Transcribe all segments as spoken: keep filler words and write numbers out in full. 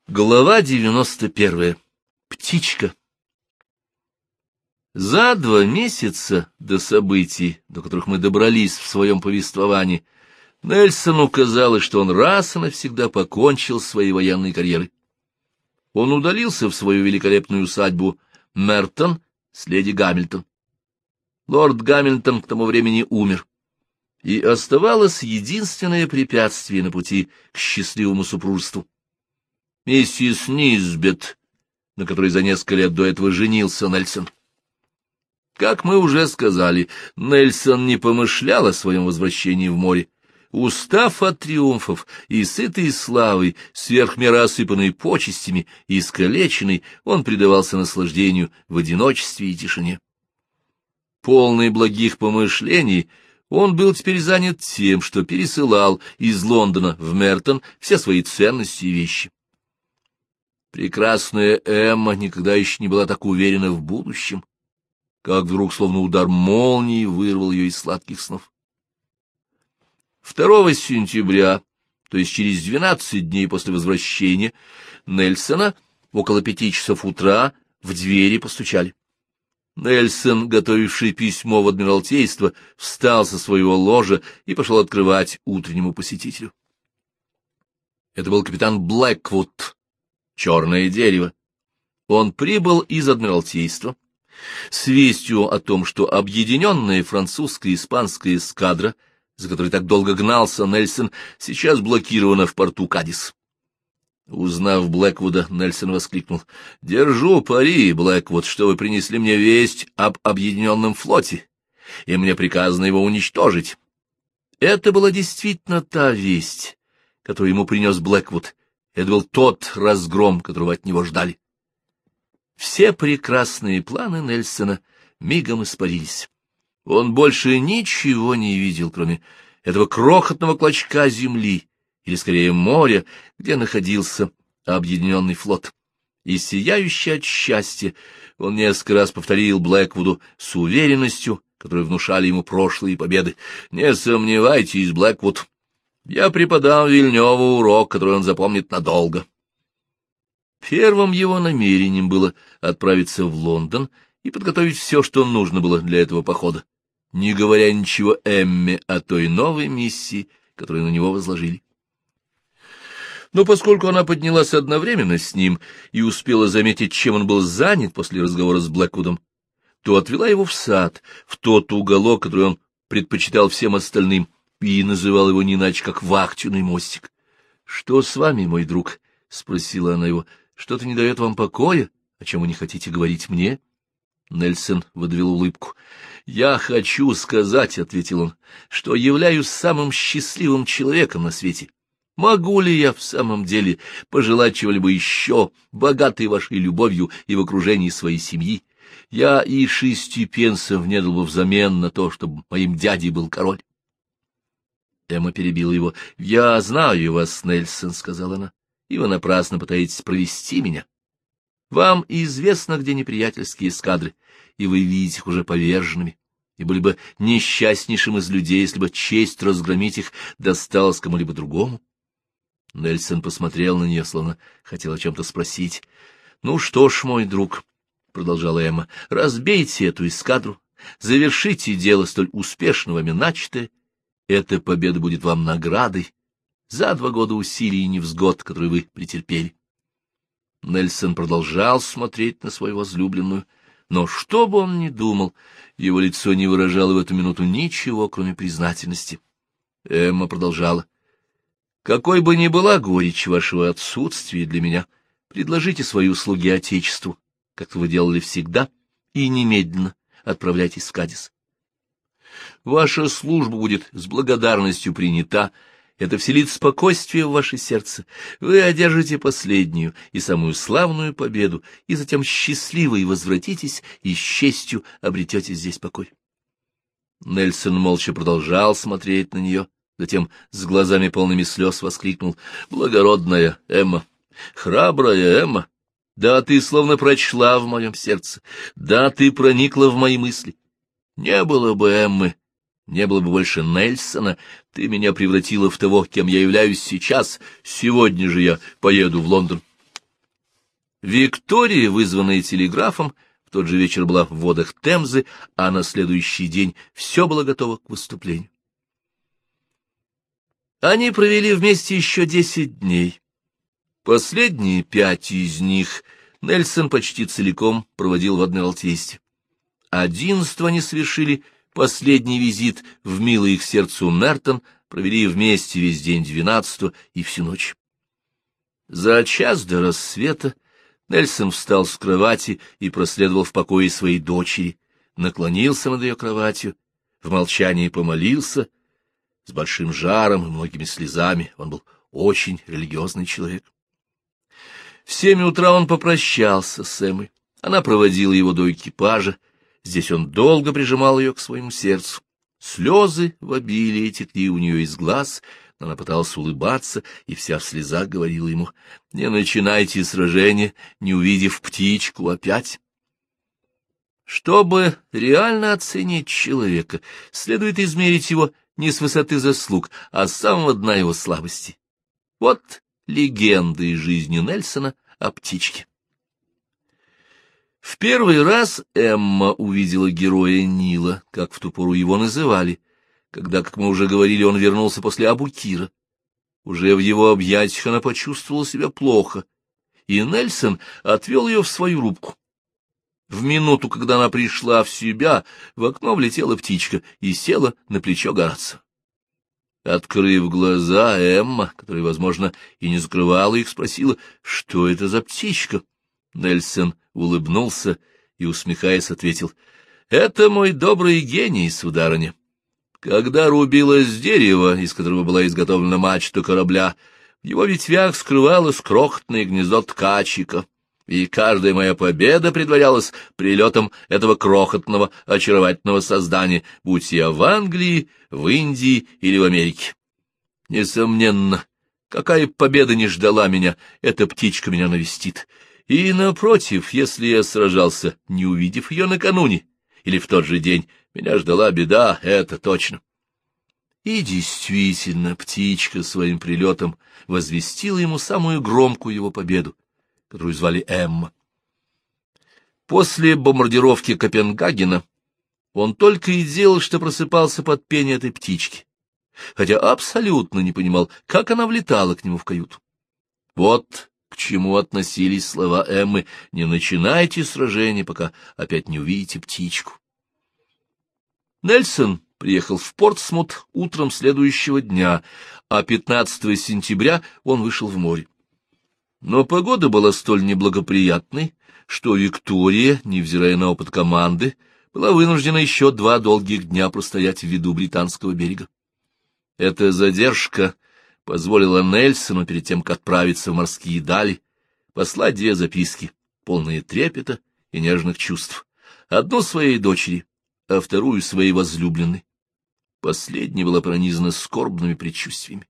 Глава девяносто первая. Птичка. За два месяца до событий, до которых мы добрались в своем повествовании, Нельсону казалось, что он раз и навсегда покончил с своей военной карьерой. Он удалился в свою великолепную усадьбу Мертон с леди Гамильтон. Лорд Гамильтон к тому времени умер, и оставалось единственное препятствие на пути к счастливому супружеству. Миссис Низбет, на которой за несколько лет до этого женился Нельсон. Как мы уже сказали, Нельсон не помышлял о своем возвращении в море. Устав от триумфов и сытый славой, сверх меры осыпанной почестями и искалеченный, он предавался наслаждению в одиночестве и тишине. Полный благих помышлений, он был теперь занят тем, что пересылал из Лондона в Мертон все свои ценности и вещи. Прекрасная Эмма никогда еще не была так уверена в будущем, как вдруг, словно удар молнии, вырвал ее из сладких снов. Второго сентября, то есть через двенадцать дней после возвращения Нельсона, около пяти часов утра в двери постучали. Нельсон, готовивший письмо в Адмиралтейство, встал со своего ложа и пошел открывать утреннему посетителю. Это был капитан Блэквуд, черное дерево. Он прибыл из Адмиралтейства с вестью о том, что объединенная французская и испанская эскадра, за которой так долго гнался Нельсон, сейчас блокирована в порту Кадис. Узнав Блэквуда, Нельсон воскликнул: «Держу пари, Блэквуд, что вы принесли мне весть об объединенном флоте, и мне приказано его уничтожить». Это была действительно та весть, которую ему принес Блэквуд. Это был тот разгром, которого от него ждали. Все прекрасные планы Нельсона мигом испарились. Он больше ничего не видел, кроме этого крохотного клочка земли, или скорее моря, где находился объединенный флот. И сияющий от счастья, он несколько раз повторил Блэквуду с уверенностью, которую внушали ему прошлые победы: «Не сомневайтесь, Блэквуд, я преподам Вильнёву урок, который он запомнит надолго». Первым его намерением было отправиться в Лондон и подготовить все, что нужно было для этого похода, не говоря ничего Эмме о той новой миссии, которую на него возложили. Но поскольку она поднялась одновременно с ним и успела заметить, чем он был занят после разговора с Блэквудом, то отвела его в сад, в тот уголок, который он предпочитал всем остальным, и называл его не иначе, как вахтенный мостик. — Что с вами, мой друг? — спросила она его. — Что-то не дает вам покоя? О чем вы не хотите говорить мне? Нельсон выдавил улыбку. — Я хочу сказать, — ответил он, — что являюсь самым счастливым человеком на свете. Могу ли я в самом деле пожелать чего-либо еще, богатой вашей любовью и в окружении своей семьи? Я и шести пенсов не дал бы взамен на то, чтобы моим дядей был король. Эмма перебила его. — Я знаю вас, Нельсон, — сказала она, — и вы напрасно пытаетесь провести меня. Вам известно, где неприятельские эскадры, и вы видите их уже поверженными, и были бы несчастнейшим из людей, если бы честь разгромить их досталась кому-либо другому. Нельсон посмотрел на нее, словно хотел о чем-то спросить. — Ну что ж, мой друг, — продолжала Эмма, — разбейте эту эскадру, завершите дело столь успешно вами начатое. Эта победа будет вам наградой за два года усилий и невзгод, которые вы претерпели. Нельсон продолжал смотреть на свою возлюбленную, но что бы он ни думал, его лицо не выражало в эту минуту ничего, кроме признательности. Эмма продолжала. — Какой бы ни была горечь вашего отсутствия для меня, предложите свои услуги Отечеству, как вы делали всегда, и немедленно отправляйтесь в Кадис. Ваша служба будет с благодарностью принята, это вселит спокойствие в ваше сердце, вы одержите последнюю и самую славную победу, и затем счастливы возвратитесь и с честью обретете здесь покой. Нельсон молча продолжал смотреть на нее, затем с глазами полными слез воскликнул: — Благородная Эмма, храбрая Эмма, да ты словно прочла в моем сердце, да ты проникла в мои мысли. Не было бы Эммы, не было бы больше Нельсона, ты меня превратила в того, кем я являюсь сейчас. Сегодня же я поеду в Лондон. Виктория, вызванная телеграфом, в тот же вечер была в водах Темзы, а на следующий день все было готово к выступлению. Они провели вместе еще десять дней. Последние пять из них Нельсон почти целиком проводил в Адмиралтействе. Одиннадцатого они совершили последний визит в милый их сердцу Мертон, провели вместе весь день двенадцатого и всю ночь. За час до рассвета Нельсон встал с кровати и проследовал в покое своей дочери, наклонился над ее кроватью, в молчании помолился, с большим жаром и многими слезами. Он был очень религиозный человек. В семь утра он попрощался с Эммой. Она проводила его до экипажа. Здесь он долго прижимал ее к своему сердцу. Слезы в обилии текли у нее из глаз, но она пыталась улыбаться, и вся в слезах говорила ему: «Не начинайте сражение, не увидев птичку опять». Чтобы реально оценить человека, следует измерить его не с высоты заслуг, а с самого дна его слабости. Вот легенда из жизни Нельсона о птичке. В первый раз Эмма увидела героя Нила, как в ту пору его называли, когда, как мы уже говорили, он вернулся после Абукира. Уже в его объятиях она почувствовала себя плохо, и Нельсон отвел ее в свою рубку. В минуту, когда она пришла в себя, в окно влетела птичка и села на плечо Горацио. Открыв глаза, Эмма, которая, возможно, и не закрывала их, спросила: «Что это за птичка?» Нельсон улыбнулся и, усмехаясь, ответил: «Это мой добрый гений, сударыня. Когда рубилось дерево, из которого была изготовлена мачта корабля, в его ветвях скрывалось крохотное гнездо ткачика, и каждая моя победа предварялась прилетом этого крохотного очаровательного создания, будь я в Англии, в Индии или в Америке. Несомненно, какая победа не ждала меня, эта птичка меня навестит. И, напротив, если я сражался, не увидев ее накануне или в тот же день, меня ждала беда, это точно». И действительно, птичка своим прилетом возвестила ему самую громкую его победу, которую звали Эмма. После бомбардировки Копенгагена он только и делал, что просыпался под пение этой птички, хотя абсолютно не понимал, как она влетала к нему в каюту. Вот к чему относились слова Эммы: «Не начинайте сражение, пока опять не увидите птичку». Нельсон приехал в Портсмут утром следующего дня, а пятнадцатого сентября он вышел в море. Но погода была столь неблагоприятной, что Виктория, невзирая на опыт команды, была вынуждена еще два долгих дня простоять в виду британского берега. Эта задержка позволила Нельсону, перед тем, как отправиться в морские дали, послать две записки, полные трепета и нежных чувств. Одну своей дочери, а вторую своей возлюбленной. Последняя была пронизана скорбными предчувствиями.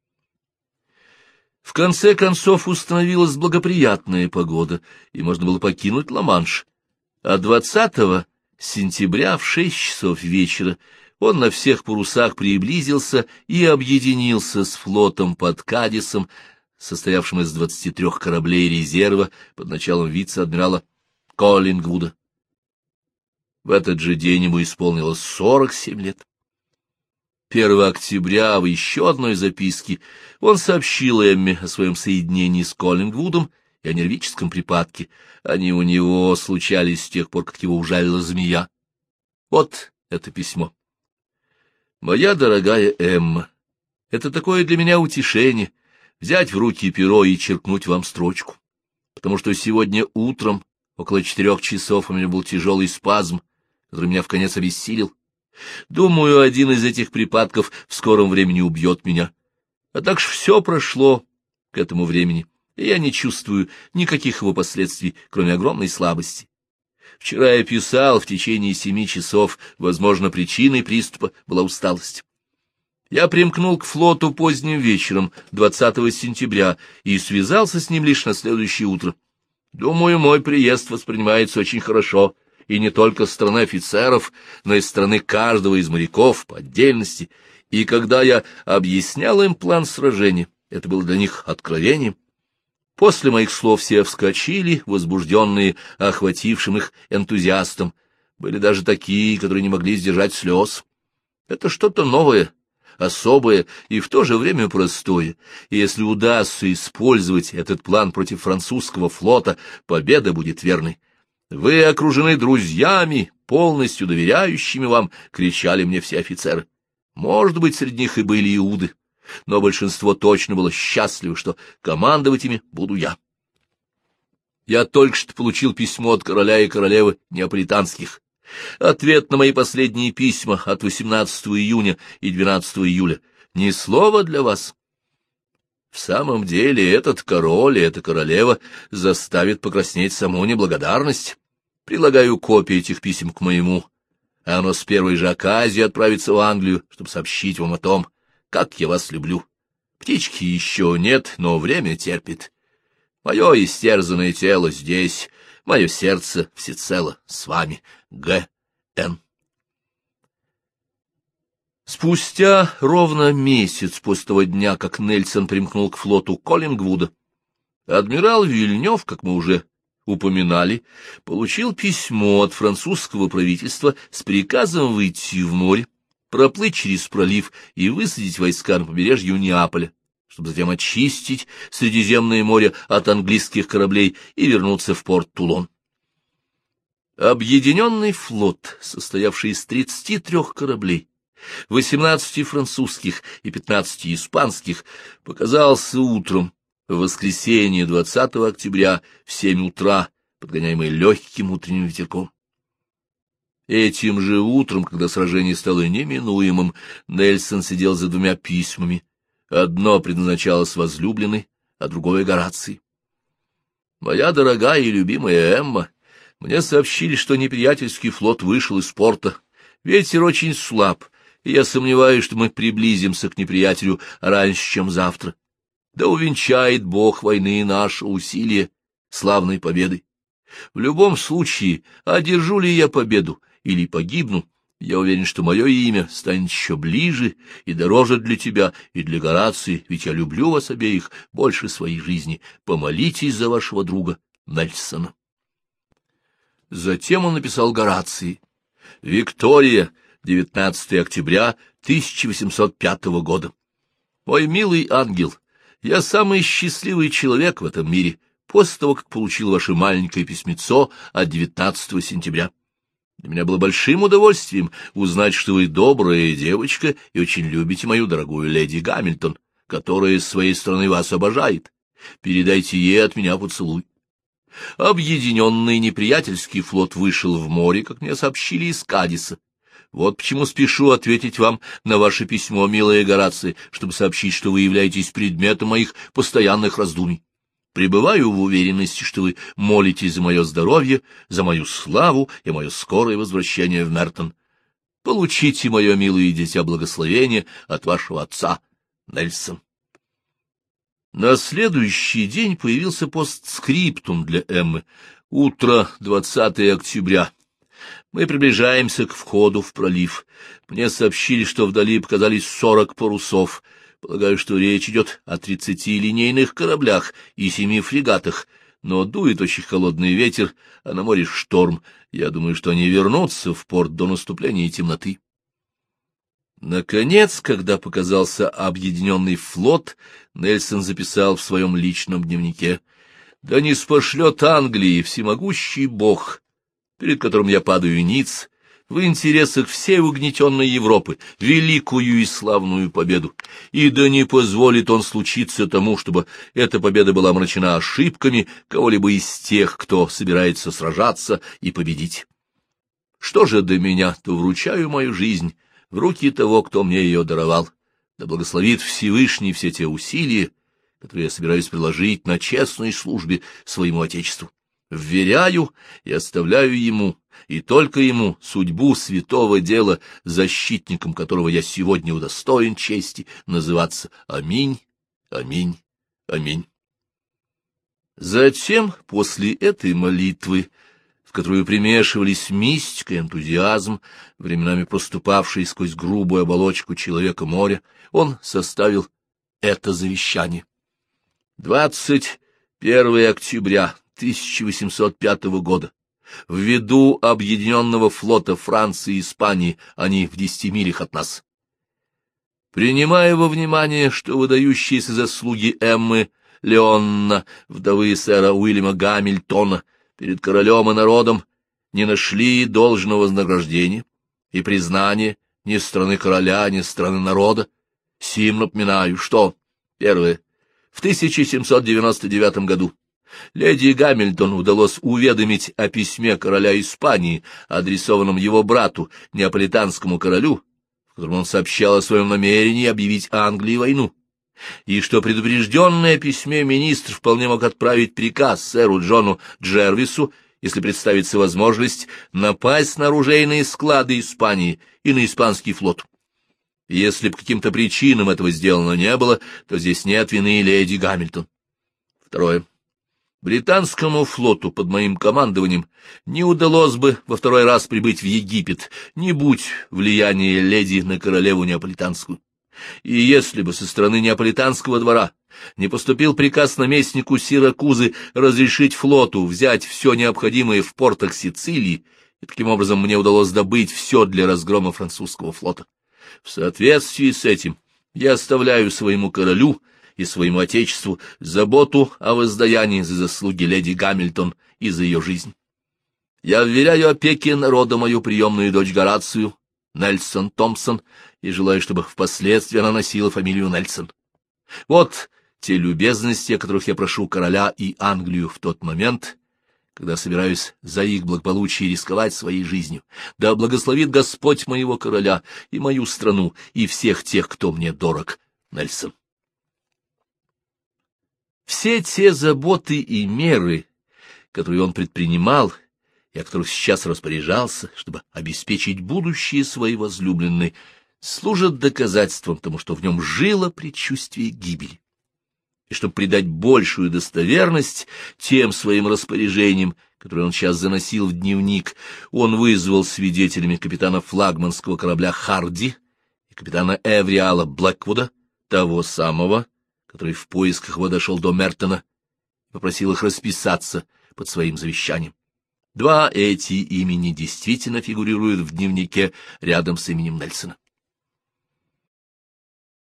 В конце концов установилась благоприятная погода, и можно было покинуть Ла-Манш. А двадцатого сентября в шесть часов вечера он на всех парусах приблизился и объединился с флотом под Кадисом, состоявшим из двадцати трех кораблей резерва под началом вице-адмирала Коллингвуда. В этот же день ему исполнилось сорок семь лет. первого октября в еще одной записке он сообщил Эмме о своем соединении с Коллингвудом и о нервическом припадке. Они у него случались с тех пор, как его ужалила змея. Вот это письмо. «Моя дорогая Эмма, это такое для меня утешение — взять в руки перо и черкнуть вам строчку, потому что сегодня утром, около четырех часов, у меня был тяжелый спазм, который меня вконец обессилил. Думаю, один из этих припадков в скором времени убьет меня. А так ж все прошло к этому времени, и я не чувствую никаких его последствий, кроме огромной слабости. Вчера я писал в течение семи часов, возможно, причиной приступа была усталость. Я примкнул к флоту поздним вечером, двадцатого сентября, и связался с ним лишь на следующее утро. Думаю, мой приезд воспринимается очень хорошо, и не только со стороны офицеров, но и со стороны каждого из моряков по отдельности, и когда я объяснял им план сражения, это было для них откровением. После моих слов все вскочили, возбужденные охватившим их энтузиастом. Были даже такие, которые не могли сдержать слез. Это что-то новое, особое и в то же время простое, и если удастся использовать этот план против французского флота, победа будет верной. «Вы окружены друзьями, полностью доверяющими вам», — кричали мне все офицеры. Может быть, среди них и были иуды, но большинство точно было счастливо, что командовать ими буду я. Я только что получил письмо от короля и королевы неаполитанских. Ответ на мои последние письма от восемнадцатого июня и двенадцатого июля. Ни слова для вас. В самом деле этот король и эта королева заставит покраснеть саму неблагодарность. Прилагаю копии этих писем к моему, а оно с первой же оказии отправится в Англию, чтобы сообщить вам о том, как я вас люблю. Птички еще нет, но время терпит. Мое истерзанное тело здесь, мое сердце всецело с вами. Г. Н. Спустя ровно месяц после того дня, как Нельсон примкнул к флоту Коллингвуда, адмирал Вильнёв, как мы уже упоминали, получил письмо от французского правительства с приказом выйти в море, проплыть через пролив и высадить войска на побережье Неаполя, чтобы затем очистить Средиземное море от английских кораблей и вернуться в порт Тулон. Объединенный флот, состоявший из тридцати трёх кораблей, восемнадцати французских и пятнадцати испанских, показался утром в воскресенье двадцатого октября в семь утра, подгоняемый легким утренним ветерком. Этим же утром, когда сражение стало неминуемым, Нельсон сидел за двумя письмами. Одно предназначалось возлюбленной, а другое — Горации. «Моя дорогая и любимая Эмма, мне сообщили, что неприятельский флот вышел из порта. Ветер очень слаб, и я сомневаюсь, что мы приблизимся к неприятелю раньше, чем завтра. Да увенчает Бог войны наше усилие славной победой. В любом случае, одержу ли я победу или погибну, я уверен, что мое имя станет еще ближе и дороже для тебя и для Горации, ведь я люблю вас обеих больше своей жизни. Помолитесь за вашего друга Нельсона». Затем он написал Горации. «Виктория, девятнадцатого октября тысяча восемьсот пятого года. Мой милый ангел, я самый счастливый человек в этом мире после того, как получил ваше маленькое письмецо от девятнадцатого сентября. Для меня было большим удовольствием узнать, что вы добрая девочка и очень любите мою дорогую леди Гамильтон, которая с своей стороны вас обожает. Передайте ей от меня поцелуй. Объединенный неприятельский флот вышел в море, как мне сообщили, из Кадиса. Вот почему спешу ответить вам на ваше письмо, милая Горация, чтобы сообщить, что вы являетесь предметом моих постоянных раздумий. Пребываю в уверенности, что вы молитесь за мое здоровье, за мою славу и мое скорое возвращение в Мертон. Получите, мое милое дитя, благословение от вашего отца, Нельсон». На следующий день появился постскриптум для Эммы. Утро двадцатого октября. Мы приближаемся к входу в пролив. Мне сообщили, что вдали показались сорок парусов. Полагаю, что речь идет о тридцати линейных кораблях и семи фрегатах, но дует очень холодный ветер, а на море шторм. Я думаю, что они вернутся в порт до наступления темноты. Наконец, когда показался объединенный флот, Нельсон записал в своем личном дневнике: «Да не спошлет Англии всемогущий Бог, перед которым я падаю ниц, в интересах всей угнетенной Европы, великую и славную победу, и да не позволит он случиться тому, чтобы эта победа была омрачена ошибками кого-либо из тех, кто собирается сражаться и победить. Что же до меня, то вручаю мою жизнь в руки того, кто мне ее даровал. Да благословит Всевышний все те усилия, которые я собираюсь приложить на честной службе своему Отечеству. Вверяю и оставляю ему, и только ему, судьбу святого дела, защитником которого я сегодня удостоен чести называться. Аминь, аминь, аминь». Затем, после этой молитвы, в которую примешивались мистика и энтузиазм, временами проступавший сквозь грубую оболочку человека моря, он составил это завещание. двадцать первого октября тысяча восемьсот пятого года. Ввиду объединенного флота Франции и Испании, они в десяти милях от нас. Принимая во внимание, что выдающиеся заслуги Эммы Леонна, вдовы сэра Уильяма Гамильтона, перед королем и народом не нашли должного вознаграждения и признания ни со стороны короля, ни со стороны народа, сим напоминаю, что, первое, в тысяча семьсот девяносто девятом году леди Гамильтон удалось уведомить о письме короля Испании, адресованном его брату, неаполитанскому королю, в котором он сообщал о своем намерении объявить Англии войну, и что предупрежденное письме министр вполне мог отправить приказ сэру Джону Джервису, если представится возможность, напасть на оружейные склады Испании и на испанский флот. Если по каким-то причинам этого сделано не было, то здесь нет вины леди Гамильтон. Второе. Британскому флоту под моим командованием не удалось бы во второй раз прибыть в Египет, не будь влияния леди на королеву неаполитанскую. И если бы со стороны неаполитанского двора не поступил приказ наместнику Сиракузы разрешить флоту взять все необходимое в портах Сицилии, и таким образом мне удалось добыть все для разгрома французского флота. В соответствии с этим я оставляю своему королю и своему отечеству заботу о воздаянии за заслуги леди Гамильтон и за ее жизнь. Я вверяю опеке народа мою приемную дочь Горацию, Нельсон Томпсон, и желаю, чтобы впоследствии она носила фамилию Нельсон. Вот те любезности, о которых я прошу короля и Англию в тот момент, когда собираюсь за их благополучие рисковать своей жизнью. Да благословит Господь моего короля и мою страну, и всех тех, кто мне дорог. Нельсон. Все те заботы и меры, которые он предпринимал, и о которых сейчас распоряжался, чтобы обеспечить будущее своей возлюбленной, служат доказательством тому, что в нем жило предчувствие гибели. И чтобы придать большую достоверность тем своим распоряжениям, которые он сейчас заносил в дневник, он вызвал свидетелями капитана флагманского корабля «Харди» и капитана Эвриала Блэквуда, того самого, который в поисках его дошел до Мертона, и попросил их расписаться под своим завещанием. Два эти имени действительно фигурируют в дневнике рядом с именем Нельсона.